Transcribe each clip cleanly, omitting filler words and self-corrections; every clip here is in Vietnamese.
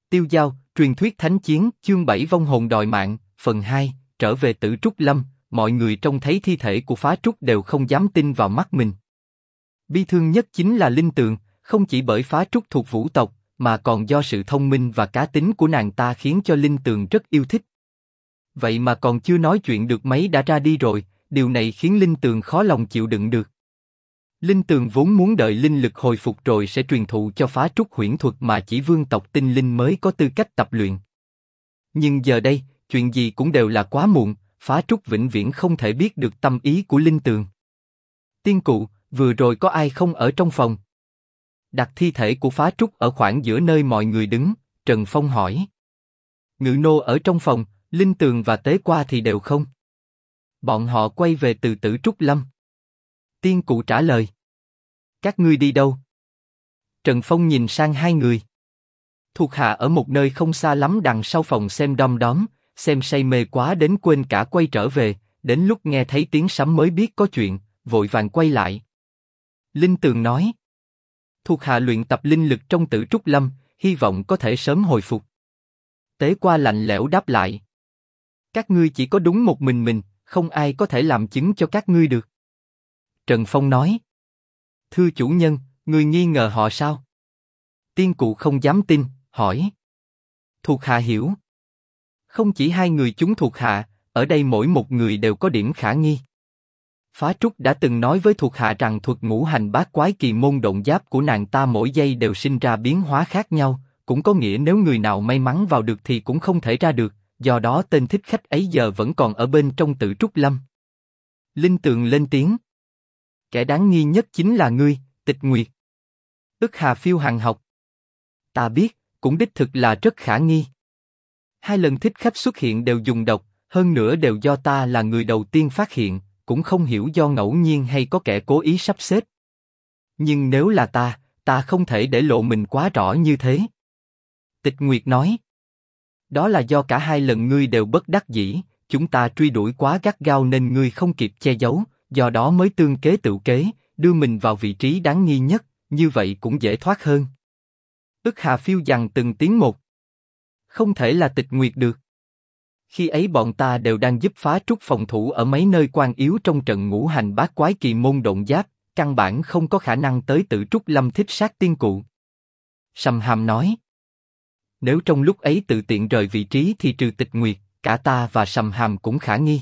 Tiêu Dao, truyền thuyết thánh chiến, chương 7 vong hồn đòi mạng, phần 2, trở về Tử Trúc Lâm, mọi người trông thấy thi thể của Phá Trúc đều không dám tin vào mắt mình. Bi thương nhất chính là Linh Tường, không chỉ bởi Phá Trúc thuộc Vũ tộc, mà còn do sự thông minh và cá tính của nàng ta khiến cho Linh Tường rất yêu thích. Vậy mà còn chưa nói chuyện được mấy đã ra đi rồi, điều này khiến Linh Tường khó lòng chịu đựng được. Linh Tường vốn muốn đợi linh lực hồi phục rồi sẽ truyền thụ cho Phá Trúc huyễn thuật mà chỉ vương tộc tinh linh mới có tư cách tập luyện. Nhưng giờ đây, chuyện gì cũng đều là quá muộn, Phá Trúc vĩnh viễn không thể biết được tâm ý của Linh Tường. Tiên cụ, vừa rồi có ai không ở trong phòng? Đặt thi thể của Phá Trúc ở khoảng giữa nơi mọi người đứng, Trần Phong hỏi. Ngự nô ở trong phòng, Linh Tường và Tế Qua thì đều không. Bọn họ quay về từ Tử Trúc Lâm. Tiên cụ trả lời. Các ngươi đi đâu? Trần Phong nhìn sang hai người. Thuộc hạ ở một nơi không xa lắm đằng sau phòng xem đom đóm, xem say mê quá đến quên cả quay trở về, đến lúc nghe thấy tiếng sấm mới biết có chuyện, vội vàng quay lại. Linh Tường nói. Thuộc hạ luyện tập linh lực trong Tử Trúc Lâm, hy vọng có thể sớm hồi phục. Tế Qua lạnh lẽo đáp lại. Các ngươi chỉ có đúng một mình, không ai có thể làm chứng cho các ngươi được. Trần Phong nói. Thưa chủ nhân, ngươi nghi ngờ họ sao? Tiên cụ không dám tin, hỏi. Thuộc hạ hiểu. Không chỉ hai người chúng thuộc hạ, ở đây mỗi một người đều có điểm khả nghi. Phá Trúc đã từng nói với thuộc hạ rằng thuật ngũ hành bát quái kỳ môn độn giáp của nàng ta mỗi giây đều sinh ra biến hóa khác nhau, cũng có nghĩa nếu người nào may mắn vào được thì cũng không thể ra được, do đó tên thích khách ấy giờ vẫn còn ở bên trong Tử Trúc Lâm. Linh Tường lên tiếng. Kẻ đáng nghi nhất chính là ngươi, Tịch Nguyệt. Ức Hà Phiêu Hàn học. Ta biết, cũng đích thực là rất khả nghi. Hai lần thích khách xuất hiện đều dùng độc, hơn nữa đều do ta là người đầu tiên phát hiện, cũng không hiểu do ngẫu nhiên hay có kẻ cố ý sắp xếp. Nhưng nếu là ta không thể để lộ mình quá rõ như thế. Tịch Nguyệt nói. Đó là do cả hai lần ngươi đều bất đắc dĩ, chúng ta truy đuổi quá gắt gao nên ngươi không kịp che giấu, do đó mới tương kế tựu kế, đưa mình vào vị trí đáng nghi nhất, như vậy cũng dễ thoát hơn. Ức Hà Phiêu dằn từng tiếng một. Không thể là Tịch Nguyệt được. Khi ấy bọn ta đều đang giúp Phá Trúc phòng thủ ở mấy nơi quan yếu trong trận ngũ hành bát quái kỳ môn độn giáp, căn bản không có khả năng tới Tử Trúc Lâm thích sát tiên cụ. Sầm Hàm nói. Nếu trong lúc ấy tự tiện rời vị trí thì trừ Tịch Nguyệt, cả ta và Sầm Hàm cũng khả nghi.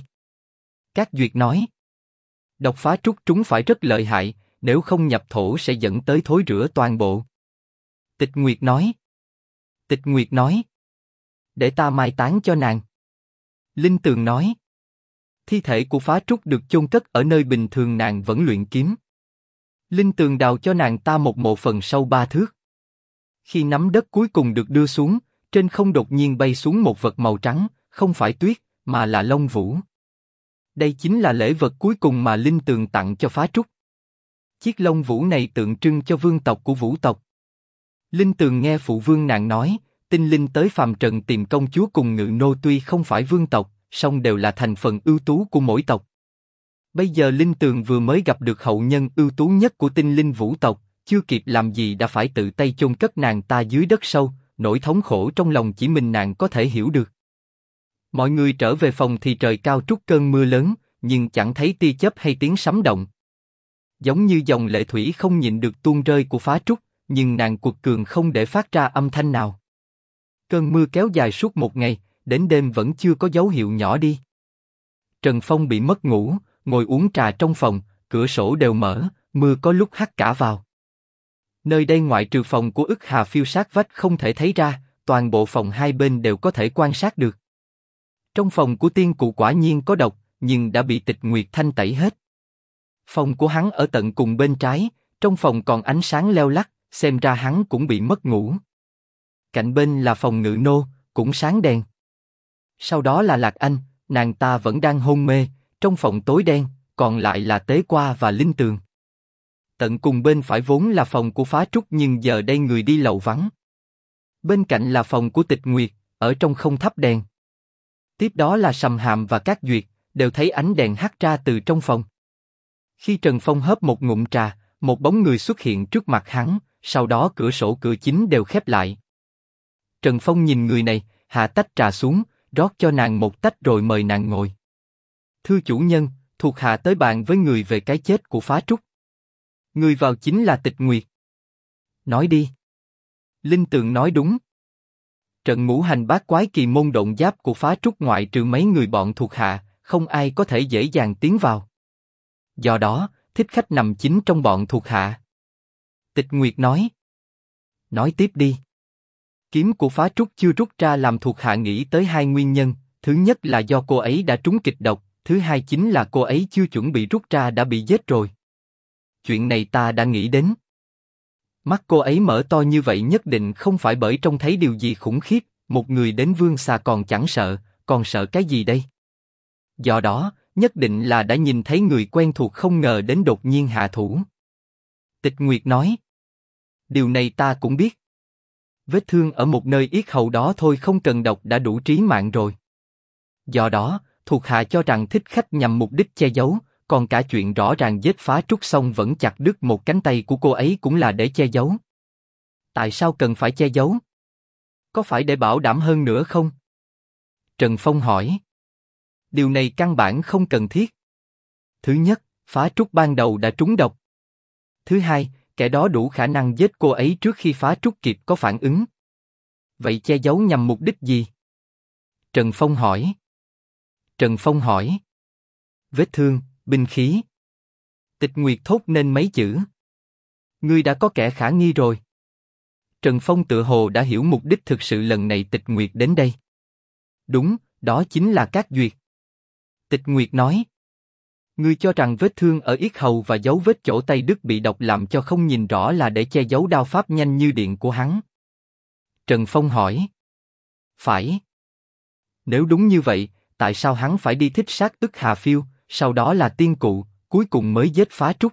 Các Duyệt nói. Độc Phá Trúc trúng phải rất lợi hại, nếu không nhập thổ sẽ dẫn tới thối rữa toàn bộ. Tịch Nguyệt nói. Tịch Nguyệt nói. Để ta mai táng cho nàng. Linh Tường nói. Thi thể của Phá Trúc được chôn cất ở nơi bình thường nàng vẫn luyện kiếm. Linh Tường đào cho nàng ta một mộ phần sâu 3 thước. Khi nắm đất cuối cùng được đưa xuống, trên không đột nhiên bay xuống một vật màu trắng, không phải tuyết, mà là lông vũ. Đây chính là lễ vật cuối cùng mà Linh Tường tặng cho Phá Trúc. Chiếc lông vũ này tượng trưng cho vương tộc của Vũ tộc. Linh Tường nghe phụ vương nàng nói, tinh linh tới phàm trần tìm công chúa cùng ngự nô tuy không phải vương tộc, song đều là thành phần ưu tú của mỗi tộc. Bây giờ Linh Tường vừa mới gặp được hậu nhân ưu tú nhất của tinh linh Vũ tộc, chưa kịp làm gì đã phải tự tay chôn cất nàng ta dưới đất sâu, nỗi thống khổ trong lòng chỉ mình nàng có thể hiểu được. Mọi người trở về phòng thì trời cao trút cơn mưa lớn, nhưng chẳng thấy tia chớp hay tiếng sấm động. Giống như dòng lệ thủy không nhịn được tuôn rơi của Phá Trúc, nhưng nàng quật cường không để phát ra âm thanh nào. Cơn mưa kéo dài suốt một ngày, đến đêm vẫn chưa có dấu hiệu nhỏ đi. Trần Phong bị mất ngủ, ngồi uống trà trong phòng, cửa sổ đều mở, mưa có lúc hắt cả vào. Nơi đây ngoại trừ phòng của Ức Hà Phiêu sát vách không thể thấy ra, toàn bộ phòng hai bên đều có thể quan sát được. Trong phòng của tiên cụ quả nhiên có độc, nhưng đã bị Tịch Nguyệt thanh tẩy hết. Phòng của hắn ở tận cùng bên trái, trong phòng còn ánh sáng leo lắt, xem ra hắn cũng bị mất ngủ. Cạnh bên là phòng ngự nô, cũng sáng đèn. Sau đó là Lạc Anh, nàng ta vẫn đang hôn mê, trong phòng tối đen, còn lại là Tế Qua và Linh Tường. Tận cùng bên phải vốn là phòng của Phá Trúc nhưng giờ đây người đi lậu vắng. Bên cạnh là phòng của Tịch Nguyệt, ở trong không thắp đèn. Tiếp đó là Sầm Hàm và các Duyệt, đều thấy ánh đèn hắt ra từ trong phòng. Khi Trần Phong hớp một ngụm trà, một bóng người xuất hiện trước mặt hắn, sau đó cửa sổ cửa chính đều khép lại. Trần Phong nhìn người này, hạ tách trà xuống, rót cho nàng một tách rồi mời nàng ngồi. Thưa chủ nhân, thuộc hạ tới bàn với người về cái chết của Phá Trúc. Người vào chính là Tịch Nguyệt. Nói đi. Linh Tượng nói đúng. Trận ngũ hành bát quái kỳ môn độn giáp của Phá Trúc ngoại trừ mấy người bọn thuộc hạ, không ai có thể dễ dàng tiến vào. Do đó, thích khách nằm chính trong bọn thuộc hạ. Tịch Nguyệt nói. Nói tiếp đi. Kiếm của Phá Trúc chưa rút ra làm thuộc hạ nghĩ tới hai nguyên nhân, thứ nhất là do cô ấy đã trúng kịch độc, thứ hai chính là cô ấy chưa chuẩn bị rút ra đã bị giết rồi. Chuyện này ta đã nghĩ đến. Mắt cô ấy mở to như vậy nhất định không phải bởi trông thấy điều gì khủng khiếp, một người đến vương xà còn chẳng sợ, còn sợ cái gì đây? Do đó, nhất định là đã nhìn thấy người quen thuộc không ngờ đến đột nhiên hạ thủ. Tịch Nguyệt nói. Điều này ta cũng biết. Vết thương ở một nơi yết hầu đó thôi không cần độc đã đủ trí mạng rồi. Do đó, thuộc hạ cho rằng thích khách nhằm mục đích che giấu, còn cả chuyện rõ ràng giết Phá Trúc xong vẫn chặt đứt một cánh tay của cô ấy cũng là để che giấu. Tại sao cần phải che giấu? Có phải để bảo đảm hơn nữa không? Trần Phong hỏi. Điều này căn bản không cần thiết. Thứ nhất, Phá Trúc ban đầu đã trúng độc. Thứ hai, kẻ đó đủ khả năng giết cô ấy trước khi Phá Trúc kịp có phản ứng. Vậy che giấu nhằm mục đích gì? Trần Phong hỏi. Trần Phong hỏi. Vết thương, binh khí. Tịch Nguyệt thốt nên mấy chữ. Ngươi đã có kẻ khả nghi rồi. Trần Phong tự hồ đã hiểu mục đích thực sự lần này Tịch Nguyệt đến đây. Đúng, đó chính là Cát Duyệt. Tịch Nguyệt nói. Ngươi cho rằng vết thương ở yết hầu và dấu vết chỗ tay đứt bị độc làm cho không nhìn rõ là để che giấu đao pháp nhanh như điện của hắn. Trần Phong hỏi. Phải. Nếu đúng như vậy, tại sao hắn phải đi thích sát Ức Hà Phiêu, sau đó là Tiên Cụ, cuối cùng mới giết Phá Trúc?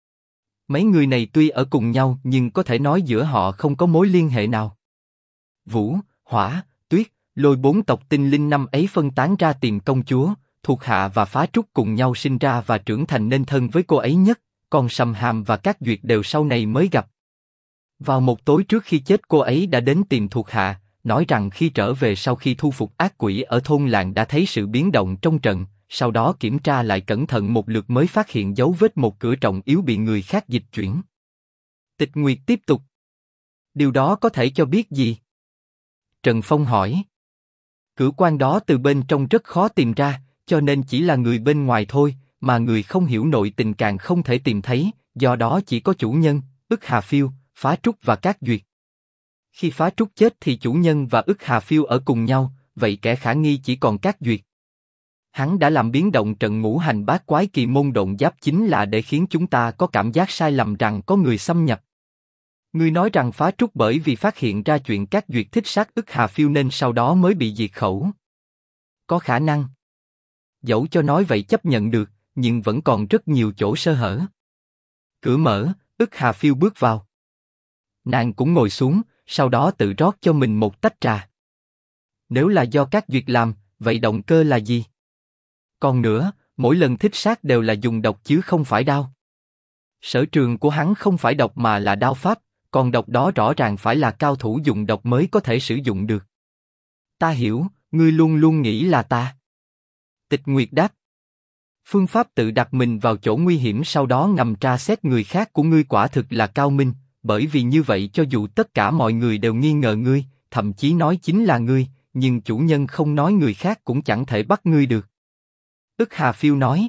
Mấy người này tuy ở cùng nhau nhưng có thể nói giữa họ không có mối liên hệ nào. Vũ, Hỏa, Tuyết, Lôi bốn tộc tinh linh năm ấy phân tán ra tìm công chúa, thuộc hạ và Phá Trúc cùng nhau sinh ra và trưởng thành nên thân với cô ấy nhất, còn Sầm Hàm và Cát Duyệt đều sau này mới gặp. Vào một tối trước khi chết cô ấy đã đến tìm thuộc hạ, nói rằng khi trở về sau khi thu phục ác quỷ ở thôn làng đã thấy sự biến động trong trận, sau đó kiểm tra lại cẩn thận một lượt mới phát hiện dấu vết một cửa trọng yếu bị người khác dịch chuyển. Tịch Nguyệt tiếp tục. Điều đó có thể cho biết gì? Trần Phong hỏi. Cửa quan đó từ bên trong rất khó tìm ra, cho nên chỉ là người bên ngoài thôi, mà người không hiểu nội tình càng không thể tìm thấy, do đó chỉ có chủ nhân, Ức Hà Phiêu, Phá Trúc và Cát Duyệt. Khi Phá Trúc chết thì chủ nhân và Ức Hà Phiêu ở cùng nhau, vậy kẻ khả nghi chỉ còn Cát Duyệt. Hắn đã làm biến động trận ngũ hành bát quái kỳ môn độn giáp chính là để khiến chúng ta có cảm giác sai lầm rằng có người xâm nhập. Ngươi nói rằng Phá Trúc bởi vì phát hiện ra chuyện Cát Duyệt thích sát Ức Hà Phiêu nên sau đó mới bị diệt khẩu. Có khả năng. Dẫu cho nói vậy chấp nhận được, nhưng vẫn còn rất nhiều chỗ sơ hở. Cửa mở, Ức Hà Phiêu bước vào. Nàng cũng ngồi xuống, sau đó tự rót cho mình một tách trà. Nếu là do Cát Duyệt làm, vậy động cơ là gì? Còn nữa, mỗi lần thích sát đều là dùng độc chứ không phải đao. Sở trường của hắn không phải độc mà là đao pháp, còn độc đó rõ ràng phải là cao thủ dùng độc mới có thể sử dụng được. Ta hiểu, ngươi luôn luôn nghĩ là ta. Tịch Nguyệt đáp. Phương pháp tự đặt mình vào chỗ nguy hiểm sau đó ngầm tra xét người khác của ngươi quả thực là cao minh, bởi vì như vậy cho dù tất cả mọi người đều nghi ngờ ngươi, thậm chí nói chính là ngươi, nhưng chủ nhân không nói người khác cũng chẳng thể bắt ngươi được. Ức Hà Phiêu nói.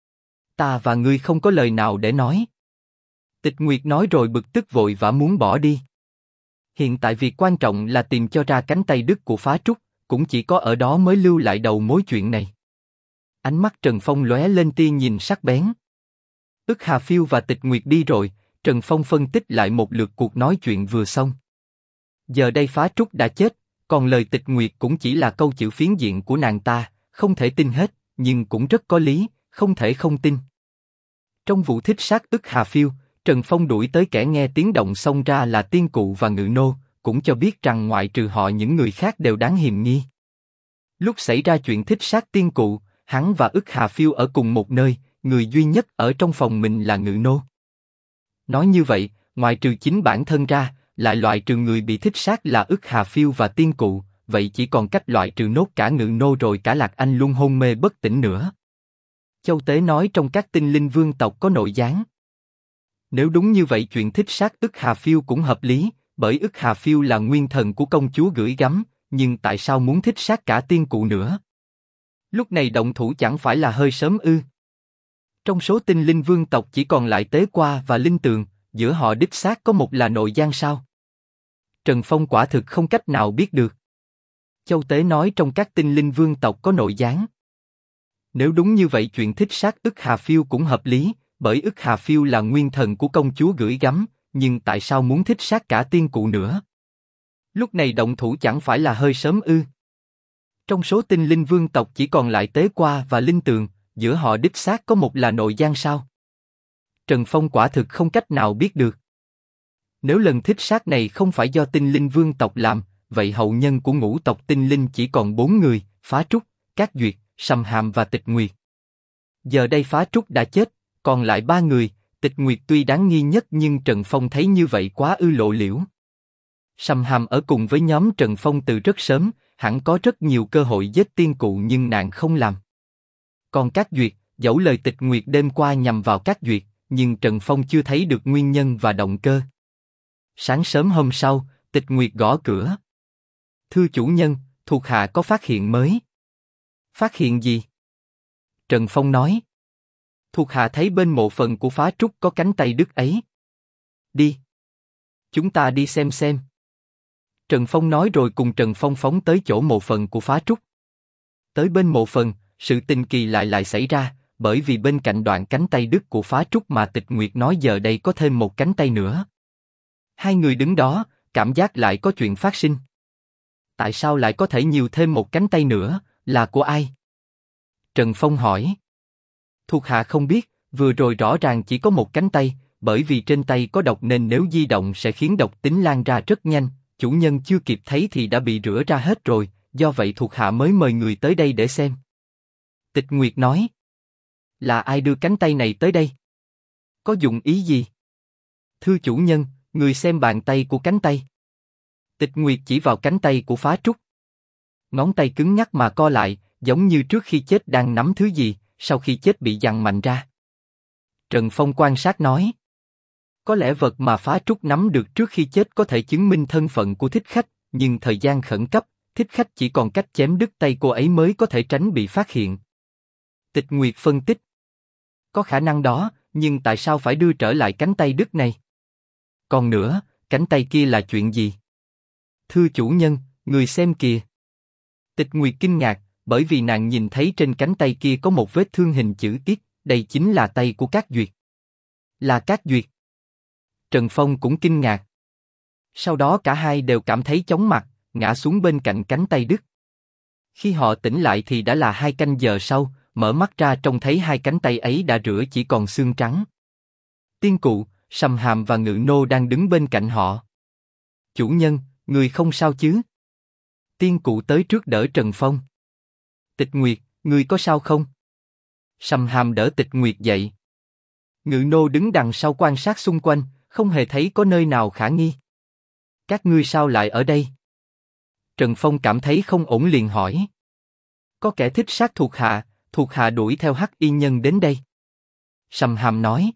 Ta và ngươi không có lời nào để nói. Tịch Nguyệt nói rồi bực tức vội vã muốn bỏ đi. Hiện tại việc quan trọng là tìm cho ra cánh tay đứt của Phá Trúc, cũng chỉ có ở đó mới lưu lại đầu mối chuyện này. Ánh mắt Trần Phong lóe lên tia nhìn sắc bén. Ức Hà Phiêu và Tịch Nguyệt đi rồi, Trần Phong phân tích lại một lượt cuộc nói chuyện vừa xong. Giờ đây Phá Trúc đã chết, còn lời Tịch Nguyệt cũng chỉ là câu chữ phiến diện của nàng ta, không thể tin hết, nhưng cũng rất có lý, không thể không tin. Trong vụ thích sát Ức Hà Phiêu, Trần Phong đuổi tới kẻ nghe tiếng động xông ra là Tiên Cụ và Ngự Nô, cũng cho biết rằng ngoại trừ họ những người khác đều đáng hiềm nghi. Lúc xảy ra chuyện thích sát Tiên Cụ, hắn và Ức Hà Phiêu ở cùng một nơi, người duy nhất ở trong phòng mình là Ngự Nô. Nói như vậy, ngoài trừ chính bản thân ra, lại loại trừ người bị thích sát là Ức Hà Phiêu và Tiên Cụ, vậy chỉ còn cách loại trừ nốt cả Ngự Nô rồi cả Lạc Anh luôn hôn mê bất tỉnh nữa. Châu Tế nói trong các tinh linh vương tộc có nội gián. Nếu đúng như vậy chuyện thích sát Ức Hà Phiêu cũng hợp lý, bởi Ức Hà Phiêu là nguyên thần của công chúa gửi gắm, nhưng tại sao muốn thích sát cả Tiên Cụ nữa? Lúc này động thủ chẳng phải là hơi sớm ư? Trong số tinh linh vương tộc chỉ còn lại Tế Qua và Linh Tường, giữa họ đích xác có một là nội gián sao? Trần Phong quả thực không cách nào biết được. Châu Tế nói trong các tinh linh vương tộc có nội gián. Nếu đúng như vậy chuyện thích sát Ức Hà Phiêu cũng hợp lý, bởi Ức Hà Phiêu là nguyên thần của công chúa gửi gắm, nhưng tại sao muốn thích sát cả Tiên Cụ nữa? Lúc này động thủ chẳng phải là hơi sớm ư? Trong số tinh linh vương tộc chỉ còn lại Tế Qua và Linh Tường, giữa họ đích xác có một là nội gián sao? Trần Phong quả thực không cách nào biết được. Nếu lần thích sát này không phải do tinh linh vương tộc làm, vậy hậu nhân của ngũ tộc tinh linh chỉ còn 4 người, Phá Trúc, Cát Duyệt, Sầm Hàm và Tịch Nguyệt. Giờ đây Phá Trúc đã chết, còn lại 3 người, Tịch Nguyệt tuy đáng nghi nhất nhưng Trần Phong thấy như vậy quá ư lộ liễu. Sầm Hàm ở cùng với nhóm Trần Phong từ rất sớm, hẳn có rất nhiều cơ hội giết Tiên Cụ nhưng nàng không làm. Còn Cát Duyệt, dẫu lời Tịch Nguyệt đêm qua nhằm vào Cát Duyệt, nhưng Trần Phong chưa thấy được nguyên nhân và động cơ. Sáng sớm hôm sau, Tịch Nguyệt gõ cửa. Thưa chủ nhân, thuộc hạ có phát hiện mới. Phát hiện gì? Trần Phong nói. Thuộc hạ thấy bên mộ phần của Phá Trúc có cánh tay đứt ấy. Đi. Chúng ta đi xem. Trần Phong nói rồi cùng Trần Phong phóng tới chỗ mộ phần của Phá Trúc. Tới bên mộ phần, sự tình kỳ lại xảy ra, bởi vì bên cạnh đoạn cánh tay đứt của Phá Trúc mà Tịch Nguyệt nói giờ đây có thêm một cánh tay nữa. Hai người đứng đó, cảm giác lại có chuyện phát sinh. Tại sao lại có thể nhiều thêm một cánh tay nữa, là của ai? Trần Phong hỏi. Thuộc hạ không biết, vừa rồi rõ ràng chỉ có một cánh tay, bởi vì trên tay có độc nên nếu di động sẽ khiến độc tính lan ra rất nhanh, chủ nhân chưa kịp thấy thì đã bị rửa ra hết rồi, do vậy thuộc hạ mới mời người tới đây để xem. Tịch Nguyệt nói. Là ai đưa cánh tay này tới đây? Có dụng ý gì? Thưa chủ nhân, người xem bàn tay của cánh tay. Tịch Nguyệt chỉ vào cánh tay của Phá Trúc. Ngón tay cứng nhắc mà co lại, giống như trước khi chết đang nắm thứ gì, sau khi chết bị giằng mạnh ra. Trần Phong quan sát nói. Có lẽ vật mà Phá Trúc nắm được trước khi chết có thể chứng minh thân phận của thích khách, nhưng thời gian khẩn cấp, thích khách chỉ còn cách chém đứt tay cô ấy mới có thể tránh bị phát hiện. Tịch Nguyệt phân tích. Có khả năng đó, nhưng tại sao phải đưa trở lại cánh tay đứt này? Còn nữa, cánh tay kia là chuyện gì? Thưa chủ nhân, người xem kìa. Tịch Nguyệt kinh ngạc, bởi vì nàng nhìn thấy trên cánh tay kia có một vết thương hình chữ X, đây chính là tay của Cát Duyệt. Là Cát Duyệt. Trần Phong cũng kinh ngạc. Sau đó cả hai đều cảm thấy chóng mặt, ngã xuống bên cạnh cánh tay đứt. Khi họ tỉnh lại thì đã là 2 canh giờ sau, mở mắt ra trông thấy hai cánh tay ấy đã rửa chỉ còn xương trắng. Tiên Cụ, Sầm Hàm và Ngự Nô đang đứng bên cạnh họ. Chủ nhân, người không sao chứ? Tiên Cụ tới trước đỡ Trần Phong. Tịch Nguyệt, người có sao không? Sầm Hàm đỡ Tịch Nguyệt dậy. Ngự Nô đứng đằng sau quan sát xung quanh, không hề thấy có nơi nào khả nghi. Các ngươi sao lại ở đây? Trần Phong cảm thấy không ổn liền hỏi. Có kẻ thích sát thuộc hạ đuổi theo Hắc Y Nhân đến đây. Sầm Hàm nói.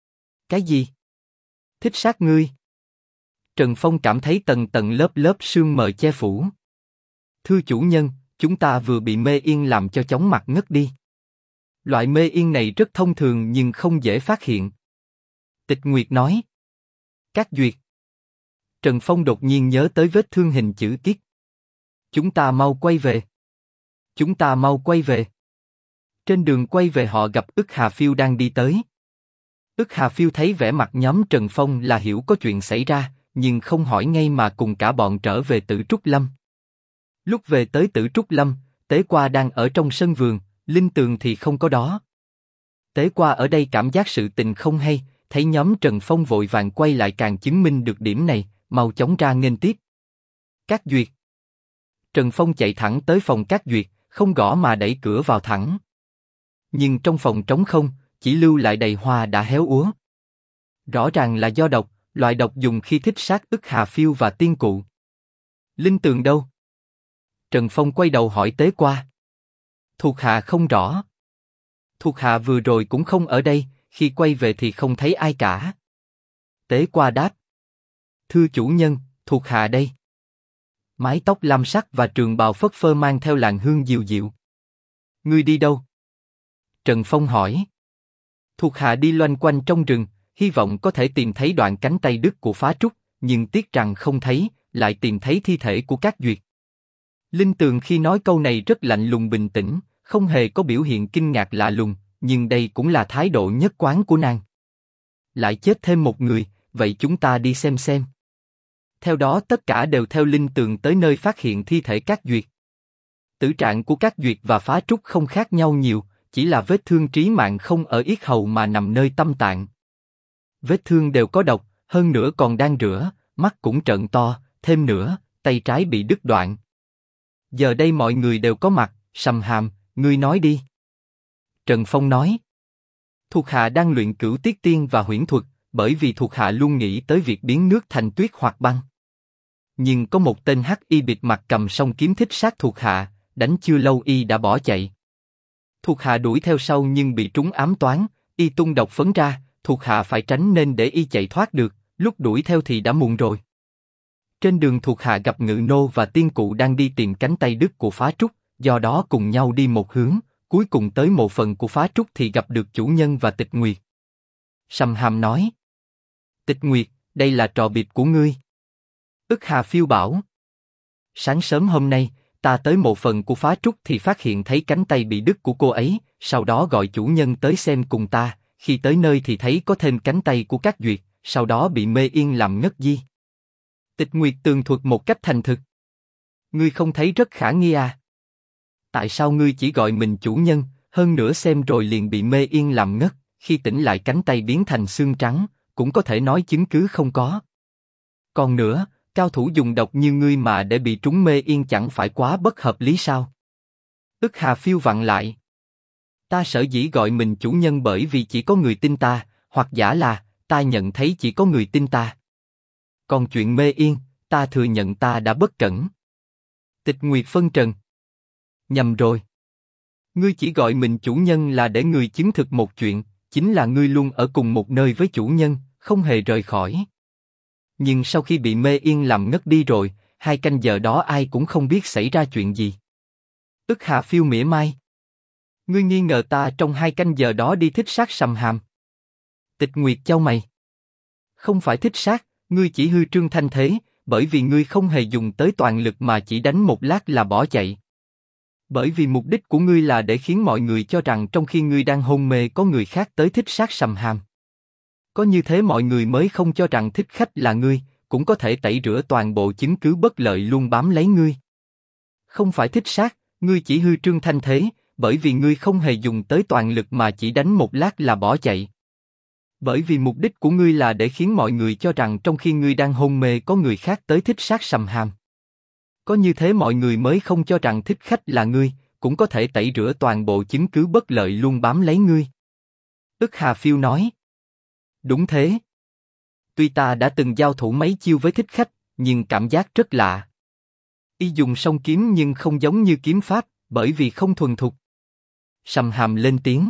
Cái gì? Thích sát ngươi? Trần Phong cảm thấy tầng tầng lớp lớp sương mờ che phủ. Thưa chủ nhân, chúng ta vừa bị mê yên làm cho chóng mặt ngất đi. Loại mê yên này rất thông thường nhưng không dễ phát hiện. Tịch Nguyệt nói. Cát Duyệt. Trần Phong đột nhiên nhớ tới vết thương hình chữ X. Chúng ta mau quay về. Chúng ta mau quay về. Trên đường quay về họ gặp Ức Hà Phiêu đang đi tới. Ức Hà Phiêu thấy vẻ mặt nhóm Trần Phong là hiểu có chuyện xảy ra, nhưng không hỏi ngay mà cùng cả bọn trở về Tử Trúc Lâm. Lúc về tới Tử Trúc Lâm, Tế Qua đang ở trong sân vườn, Linh Tường thì không có đó. Tế Qua ở đây cảm giác sự tình không hay, thấy nhóm Trần Phong vội vàng quay lại càng chứng minh được điểm này, mau chóng ra nghênh tiếp. Cát Duyệt. Trần Phong chạy thẳng tới phòng Cát Duyệt, không gõ mà đẩy cửa vào thẳng. Nhưng trong phòng trống không, chỉ lưu lại đầy hoa đã héo úa. Rõ ràng là do độc, loại độc dùng khi thích sát Ức Hà Phiêu và tiên cụ. Linh Tường đâu? Trần Phong quay đầu hỏi Tế Qua. Thuộc hạ không rõ. Thuộc hạ vừa rồi cũng không ở đây, khi quay về thì không thấy ai cả. Tế Qua đáp. Thưa chủ nhân, thuộc hạ đây. Mái tóc lam sắc và trường bào phất phơ mang theo làn hương dịu dịu. Ngươi đi đâu? Trần Phong hỏi. Thuộc hạ đi loanh quanh trong rừng, hy vọng có thể tìm thấy đoạn cánh tay đứt của Phá Trúc, nhưng tiếc rằng không thấy, lại tìm thấy thi thể của Cát Duyệt. Linh Tường khi nói câu này rất lạnh lùng bình tĩnh, không hề có biểu hiện kinh ngạc lạ lùng, nhưng đây cũng là thái độ nhất quán của nàng. Lại chết thêm một người, vậy chúng ta đi xem xem. Theo đó tất cả đều theo Linh Tường tới nơi phát hiện thi thể Cát Duyệt. Tử trạng của Cát Duyệt và Phá Trúc không khác nhau nhiều, chỉ là vết thương trí mạng không ở yết hầu mà nằm nơi tâm tạng. Vết thương đều có độc, hơn nữa còn đang rửa, mắt cũng trợn to, thêm nữa, tay trái bị đứt đoạn. Giờ đây mọi người đều có mặt, Sầm Hàm, ngươi nói đi. Trần Phong nói. Thuộc hạ đang luyện Cửu Tiết Tiên và huyễn thuật, bởi vì thuộc hạ luôn nghĩ tới việc biến nước thành tuyết hoặc băng. Nhưng có một tên hắc y bịt mặt cầm song kiếm thích sát thuộc hạ, đánh chưa lâu y đã bỏ chạy. Thuộc hạ đuổi theo sau nhưng bị trúng ám toán, y tung độc phấn ra, thuộc hạ phải tránh nên để y chạy thoát được, lúc đuổi theo thì đã muộn rồi. Trên đường thuộc hạ gặp Ngự Nô và tiên cụ đang đi tìm cánh tay đứt của Phá Trúc, do đó cùng nhau đi một hướng, cuối cùng tới mộ phần của Phá Trúc thì gặp được chủ nhân và Tịch Nguyệt. Sầm Hàm nói. Tịch Nguyệt, đây là trò bịp của ngươi. Ức Hà Phiêu bảo. Sáng sớm hôm nay, ta tới mộ phần của Phá Trúc thì phát hiện thấy cánh tay bị đứt của cô ấy, sau đó gọi chủ nhân tới xem cùng ta, khi tới nơi thì thấy có thêm cánh tay của Cát Duyệt, sau đó bị mê yên làm ngất đi. Tịch Nguyệt tường thuật một cách thành thực. Ngươi không thấy rất khả nghi à? Tại sao ngươi chỉ gọi mình chủ nhân, hơn nữa xem rồi liền bị mê yên làm ngất, khi tỉnh lại cánh tay biến thành xương trắng, cũng có thể nói chứng cứ không có. Còn nữa, cao thủ dùng độc như ngươi mà để bị trúng mê yên chẳng phải quá bất hợp lý sao? Ức Hà Phiêu vặn lại. Ta sở dĩ gọi mình chủ nhân bởi vì chỉ có người tin ta, hoặc giả là ta nhận thấy chỉ có người tin ta. Còn chuyện mê yên, ta thừa nhận ta đã bất cẩn. Tịch Nguyệt phân trần. Nhầm rồi. Ngươi chỉ gọi mình chủ nhân là để người chứng thực một chuyện, chính là ngươi luôn ở cùng một nơi với chủ nhân, không hề rời khỏi. Nhưng sau khi bị mê yên làm ngất đi rồi, 2 canh giờ đó ai cũng không biết xảy ra chuyện gì. Ức Hà Phiêu mỉa mai. Ngươi nghi ngờ ta trong 2 canh giờ đó đi thích sát Sầm Hàm. Tịch Nguyệt chau mày. Không phải thích sát, ngươi chỉ hư trương thanh thế, bởi vì ngươi không hề dùng tới toàn lực mà chỉ đánh một lát là bỏ chạy. Bởi vì mục đích của ngươi là để khiến mọi người cho rằng trong khi ngươi đang hôn mê có người khác tới thích sát Sầm Hàm. Có như thế mọi người mới không cho rằng thích khách là ngươi, cũng có thể tẩy rửa toàn bộ chứng cứ bất lợi luôn bám lấy ngươi. Không phải thích sát, ngươi chỉ hư trương thanh thế, bởi vì ngươi không hề dùng tới toàn lực mà chỉ đánh một lát là bỏ chạy. Bởi vì mục đích của ngươi là để khiến mọi người cho rằng trong khi ngươi đang hôn mê có người khác tới thích sát Sầm Hàm. Có như thế mọi người mới không cho rằng thích khách là ngươi, cũng có thể tẩy rửa toàn bộ chứng cứ bất lợi luôn bám lấy ngươi. Ức Hà Phiêu nói. Đúng thế. Tuy ta đã từng giao thủ mấy chiêu với thích khách, nhưng cảm giác rất lạ. Y dùng song kiếm nhưng không giống như kiếm pháp, bởi vì không thuần thục. Sầm Hàm lên tiếng.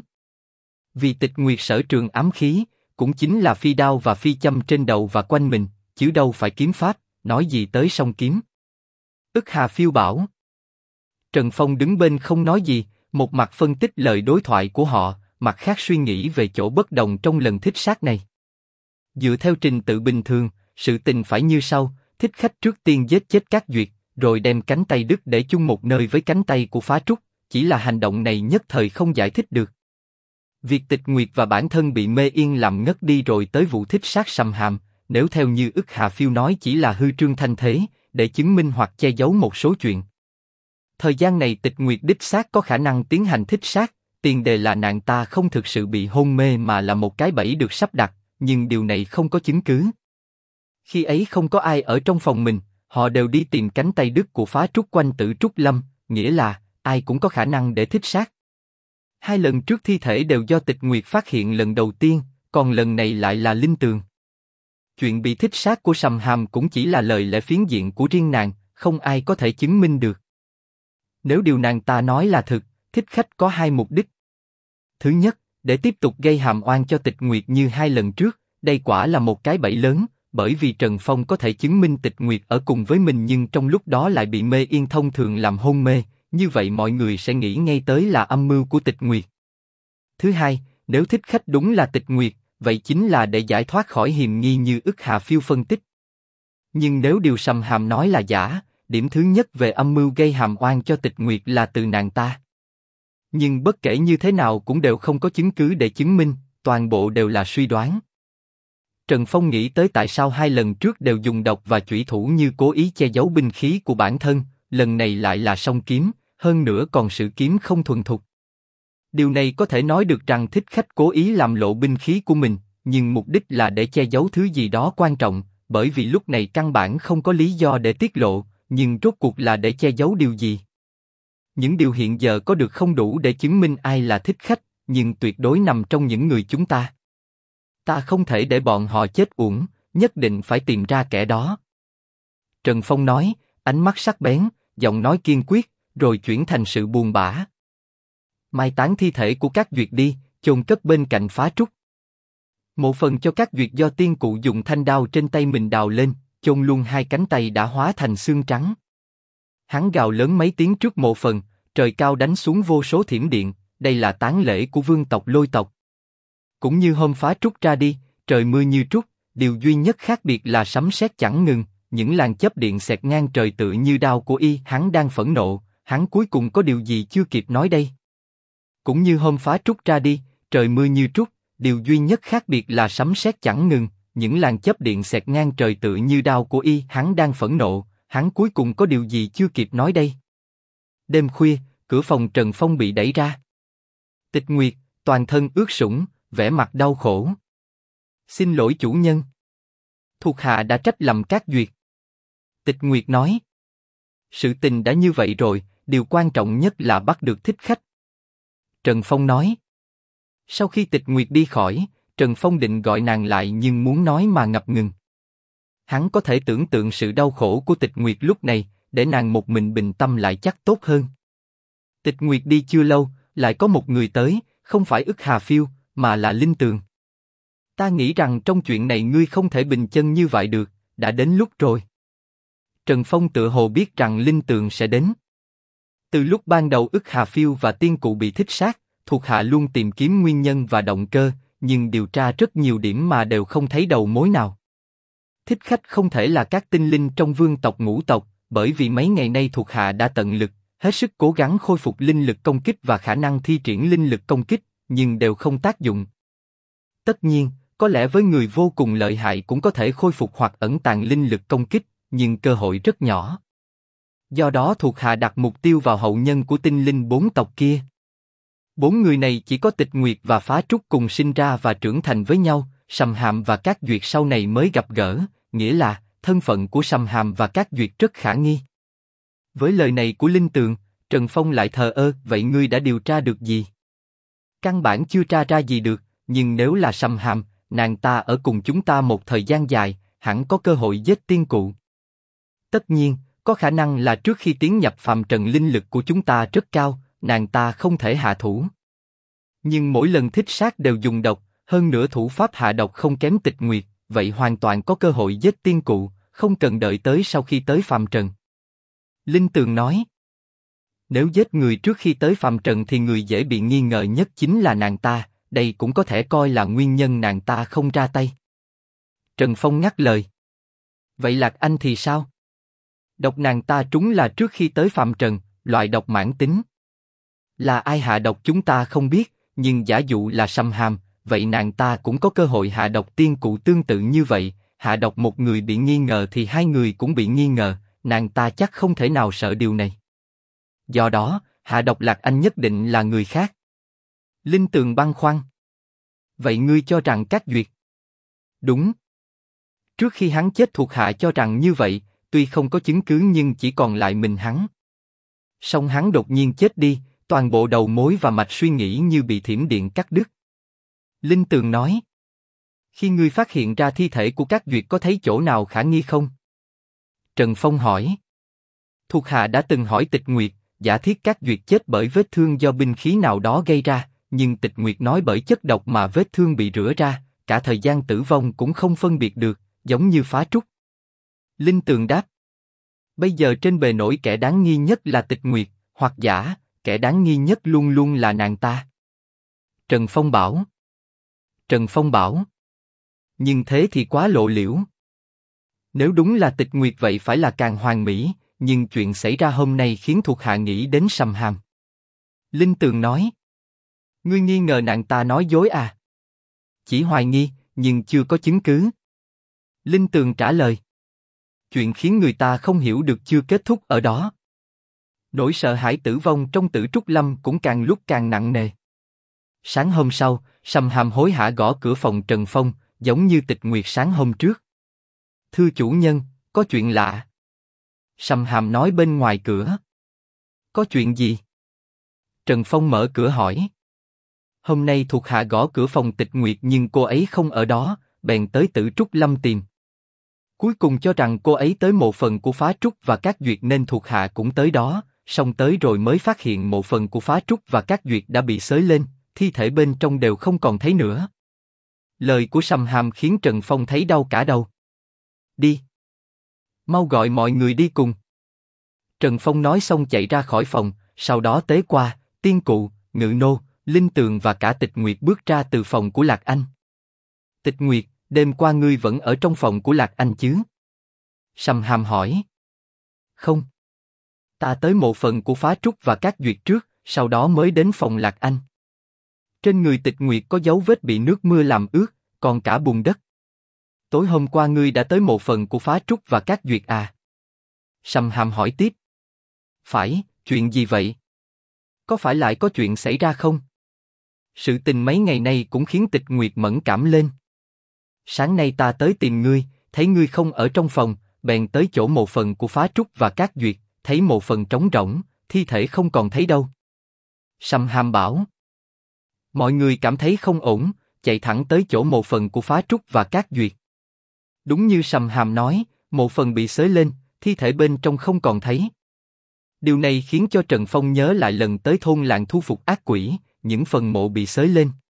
Vì Tịch Nguyệt sở trường ám khí, cũng chính là phi đao và phi châm trên đầu và quanh mình, chứ đâu phải kiếm pháp, nói gì tới song kiếm. Ức Hà Phiêu bảo. Trần Phong đứng bên không nói gì, một mặt phân tích lời đối thoại của họ, mặt khác suy nghĩ về chỗ bất đồng trong lần thích sát này. Dựa theo trình tự bình thường, sự tình phải như sau: thích khách trước tiên giết chết Cát Duyệt, rồi đem cánh tay đứt để chung một nơi với cánh tay của Phá Trúc. Chỉ là hành động này nhất thời không giải thích được. Việc Tịch Nguyệt và bản thân bị mê yên làm ngất đi rồi tới vụ thích sát Sầm Hàm, nếu theo như Ức Hà Phiêu nói chỉ là hư trương thanh thế, để chứng minh hoặc che giấu một số chuyện. Thời gian này Tịch Nguyệt đích xác có khả năng tiến hành thích sát, tiền đề là nàng ta không thực sự bị hôn mê mà là một cái bẫy được sắp đặt, nhưng điều này không có chứng cứ. Khi ấy không có ai ở trong phòng mình, họ đều đi tìm cánh tay đứt của Phá Trúc quanh Tử Trúc Lâm, nghĩa là ai cũng có khả năng để thích sát. 2 lần trước thi thể đều do Tịch Nguyệt phát hiện lần đầu tiên, còn lần này lại là Linh Tường. chuyện bị thích sát của Sầm Hàm cũng chỉ là lời lẽ phiến diện của riêng nàng, không ai có thể chứng minh được. Nếu điều nàng ta nói là thực, thích khách có hai mục đích. Thứ nhất, để tiếp tục gây hàm oan cho Tịch Nguyệt như hai lần trước, đây quả là một cái bẫy lớn, bởi vì Trần Phong có thể chứng minh Tịch Nguyệt ở cùng với mình nhưng trong lúc đó lại bị mê yên thông thường làm hôn mê, như vậy mọi người sẽ nghĩ ngay tới là âm mưu của Tịch Nguyệt. Thứ hai, nếu thích khách đúng là Tịch Nguyệt, vậy chính là để giải thoát khỏi hiềm nghi như Ức Hà Phiêu phân tích. Nhưng nếu điều Sầm Hàm nói là giả, điểm thứ nhất về âm mưu gây hàm oan cho Tịch Nguyệt là từ nàng ta. Nhưng bất kể như thế nào cũng đều không có chứng cứ để chứng minh, toàn bộ đều là suy đoán. Trần Phong nghĩ tới tại sao hai lần trước đều dùng độc và chủy thủ như cố ý che giấu binh khí của bản thân, lần này lại là song kiếm, hơn nữa còn sử kiếm không thuần thục. Điều này có thể nói được rằng thích khách cố ý làm lộ binh khí của mình, nhưng mục đích là để che giấu thứ gì đó quan trọng, bởi vì lúc này căn bản không có lý do để tiết lộ, nhưng rốt cuộc là để che giấu điều gì? Những điều hiện giờ có được không đủ để chứng minh ai là thích khách, nhưng tuyệt đối nằm trong những người chúng ta. Ta không thể để bọn họ chết uổng, nhất định phải tìm ra kẻ đó. Trần Phong nói, ánh mắt sắc bén, giọng nói kiên quyết, rồi chuyển thành sự buồn bã. Mai táng thi thể của các duyệt đi, chôn cất bên cạnh phá trúc. Mộ phần cho các duyệt do tiên cụ dùng thanh đao trên tay mình đào lên, chôn luôn hai cánh tay đã hóa thành xương trắng. Hắn gào lớn mấy tiếng trước mộ phần, trời cao đánh xuống vô số thiểm điện, đây là táng lễ của vương tộc Lôi tộc. Cũng như hôm phá trúc ra đi, trời mưa như trút, điều duy nhất khác biệt là sấm sét chẳng ngừng, những làn chớp điện xẹt ngang trời tựa như đao của y. Hắn đang phẫn nộ, hắn cuối cùng có điều gì chưa kịp nói đây? Cũng như hôm phá trúc ra đi, trời mưa như trút, điều duy nhất khác biệt là sấm sét chẳng ngừng, những làn chớp điện xẹt ngang trời tựa như đao của y. Hắn đang phẫn nộ, hắn cuối cùng có điều gì chưa kịp nói đây? Đêm khuya, cửa phòng Trần Phong bị đẩy ra. Tịch Nguyệt, toàn thân ướt sũng, vẻ mặt đau khổ. Xin lỗi chủ nhân. Thuộc hạ đã trách lầm các duyệt. Tịch Nguyệt nói. Sự tình đã như vậy rồi, điều quan trọng nhất là bắt được thích khách. Trần Phong nói. Sau khi Tịch Nguyệt đi khỏi, Trần Phong định gọi nàng lại nhưng muốn nói mà ngập ngừng. Hắn có thể tưởng tượng sự đau khổ của Tịch Nguyệt lúc này, để nàng một mình bình tâm lại chắc tốt hơn. Tịch Nguyệt đi chưa lâu, lại có một người tới, không phải Ức Hà Phiêu, mà là Linh Tường. Ta nghĩ rằng trong chuyện này ngươi không thể bình chân như vậy được, đã đến lúc rồi. Trần Phong tựa hồ biết rằng Linh Tường sẽ đến. Từ lúc ban đầu Ức Hà Phiêu và tiên cụ bị thích sát, thuộc hạ luôn tìm kiếm nguyên nhân và động cơ, nhưng điều tra rất nhiều điểm mà đều không thấy đầu mối nào. Thích khách không thể là các tinh linh trong vương tộc Ngũ tộc, bởi vì mấy ngày nay thuộc hạ đã tận lực, hết sức cố gắng khôi phục linh lực công kích và khả năng thi triển linh lực công kích, nhưng đều không tác dụng. Tất nhiên, có lẽ với người vô cùng lợi hại cũng có thể khôi phục hoặc ẩn tàng linh lực công kích, nhưng cơ hội rất nhỏ. Do đó thuộc hạ đặt mục tiêu vào hậu nhân của tinh linh 4 tộc kia. 4 người này chỉ có Tịch Nguyệt và Phá Trúc cùng sinh ra và trưởng thành với nhau, Sầm Hàm và các duyệt sau này mới gặp gỡ, nghĩa là thân phận của Sầm Hàm và các duyệt rất khả nghi. Với lời này của Linh Tường, Trần Phong lại thờ ơ, vậy ngươi đã điều tra được gì? Căn bản chưa tra ra gì được, nhưng nếu là Sầm Hàm, nàng ta ở cùng chúng ta một thời gian dài, hẳn có cơ hội giết tiên cụ. Tất nhiên, có khả năng là trước khi tiến nhập phàm trần linh lực của chúng ta rất cao, nàng ta không thể hạ thủ. Nhưng mỗi lần thích sát đều dùng độc, hơn nữa thủ pháp hạ độc không kém Tịch Nguyệt, vậy hoàn toàn có cơ hội giết tiên cụ, không cần đợi tới sau khi tới phàm trần. Linh Tường nói. Nếu giết người trước khi tới phàm trần thì người dễ bị nghi ngờ nhất chính là nàng ta, đây cũng có thể coi là nguyên nhân nàng ta không ra tay. Trần Phong ngắt lời. Vậy Lạc Anh thì sao? Độc nàng ta trúng là trước khi tới phàm trần, loại độc mãn tính. Là ai hạ độc chúng ta không biết, nhưng giả dụ là Sầm Hàm, vậy nàng ta cũng có cơ hội hạ độc tiên cụ tương tự như vậy, hạ độc một người bị nghi ngờ thì hai người cũng bị nghi ngờ, nàng ta chắc không thể nào sợ điều này. Do đó, hạ độc Lạc Anh nhất định là người khác. Linh Tường băn khoăn. Vậy ngươi cho rằng các duyệt? Đúng. Trước khi hắn chết thuộc hạ cho rằng như vậy, tuy không có chứng cứ nhưng chỉ còn lại mình hắn. Song hắn đột nhiên chết đi, toàn bộ đầu mối và mạch suy nghĩ như bị thiểm điện cắt đứt. Linh Tường nói. Khi ngươi phát hiện ra thi thể của các duyệt có thấy chỗ nào khả nghi không? Trần Phong hỏi. Thuộc hạ đã từng hỏi Tịch Nguyệt, giả thiết các duyệt chết bởi vết thương do binh khí nào đó gây ra, nhưng Tịch Nguyệt nói bởi chất độc mà vết thương bị rửa ra, cả thời gian tử vong cũng không phân biệt được, giống như Phá Trúc. Linh Tường đáp. Bây giờ trên bề nổi kẻ đáng nghi nhất là Tịch Nguyệt, hoặc giả, kẻ đáng nghi nhất luôn luôn là nàng ta. Trần Phong bảo. Trần Phong bảo. Nhưng thế thì quá lộ liễu. Nếu đúng là Tịch Nguyệt vậy phải là càng hoàn mỹ, nhưng chuyện xảy ra hôm nay khiến thuộc hạ nghĩ đến Sầm Hàm. Linh Tường nói. Ngươi nghi ngờ nàng ta nói dối à? Chỉ hoài nghi, nhưng chưa có chứng cứ. Linh Tường trả lời. Chuyện khiến người ta không hiểu được chưa kết thúc ở đó. Nỗi sợ hãi tử vong trong Tử Trúc Lâm cũng càng lúc càng nặng nề. Sáng hôm sau, Sầm Hàm hối hả gõ cửa phòng Trần Phong, giống như Tịch Nguyệt sáng hôm trước. Thưa chủ nhân, có chuyện lạ. Sầm Hàm nói bên ngoài cửa. Có chuyện gì? Trần Phong mở cửa hỏi. Hôm nay thuộc hạ gõ cửa phòng Tịch Nguyệt nhưng cô ấy không ở đó, bèn tới Tử Trúc Lâm tìm. Cuối cùng cho rằng cô ấy tới mộ phần của Phá Trúc và các duyệt nên thuộc hạ cũng tới đó, song tới rồi mới phát hiện mộ phần của Phá Trúc và các duyệt đã bị xới lên, thi thể bên trong đều không còn thấy nữa. Lời của Sầm Hàm khiến Trần Phong thấy đau cả đầu. Đi. Mau gọi mọi người đi cùng. Trần Phong nói xong chạy ra khỏi phòng, sau đó tế qua, Tiên Cụ, Ngự Nô, Linh Tường và cả Tịch Nguyệt bước ra từ phòng của Lạc Anh. Tịch Nguyệt, đêm qua ngươi vẫn ở trong phòng của Lạc Anh chứ? Sầm Hàm hỏi. Không. Ta tới mộ phần của Phá Trúc và các duyệt trước, sau đó mới đến phòng Lạc Anh. Trên người Tịch Nguyệt có dấu vết bị nước mưa làm ướt, còn cả bùn đất. Tối hôm qua ngươi đã tới mộ phần của Phá Trúc và các duyệt à? Sầm Hàm hỏi tiếp. Phải, chuyện gì vậy? Có phải lại có chuyện xảy ra không? Sự tình mấy ngày nay cũng khiến Tịch Nguyệt mẫn cảm lên. Sáng nay ta tới tìm ngươi, thấy ngươi không ở trong phòng, bèn tới chỗ mộ phần của Phá Trúc và các duyệt, thấy mộ phần trống rỗng, thi thể không còn thấy đâu. Sầm Hàm bảo. Mọi người cảm thấy không ổn, chạy thẳng tới chỗ mộ phần của Phá Trúc và các duyệt. Đúng như Sầm Hàm nói, mộ phần bị xới lên, thi thể bên trong không còn thấy. Điều này khiến cho Trần Phong nhớ lại lần tới thôn làng thu phục ác quỷ, những phần mộ bị xới lên,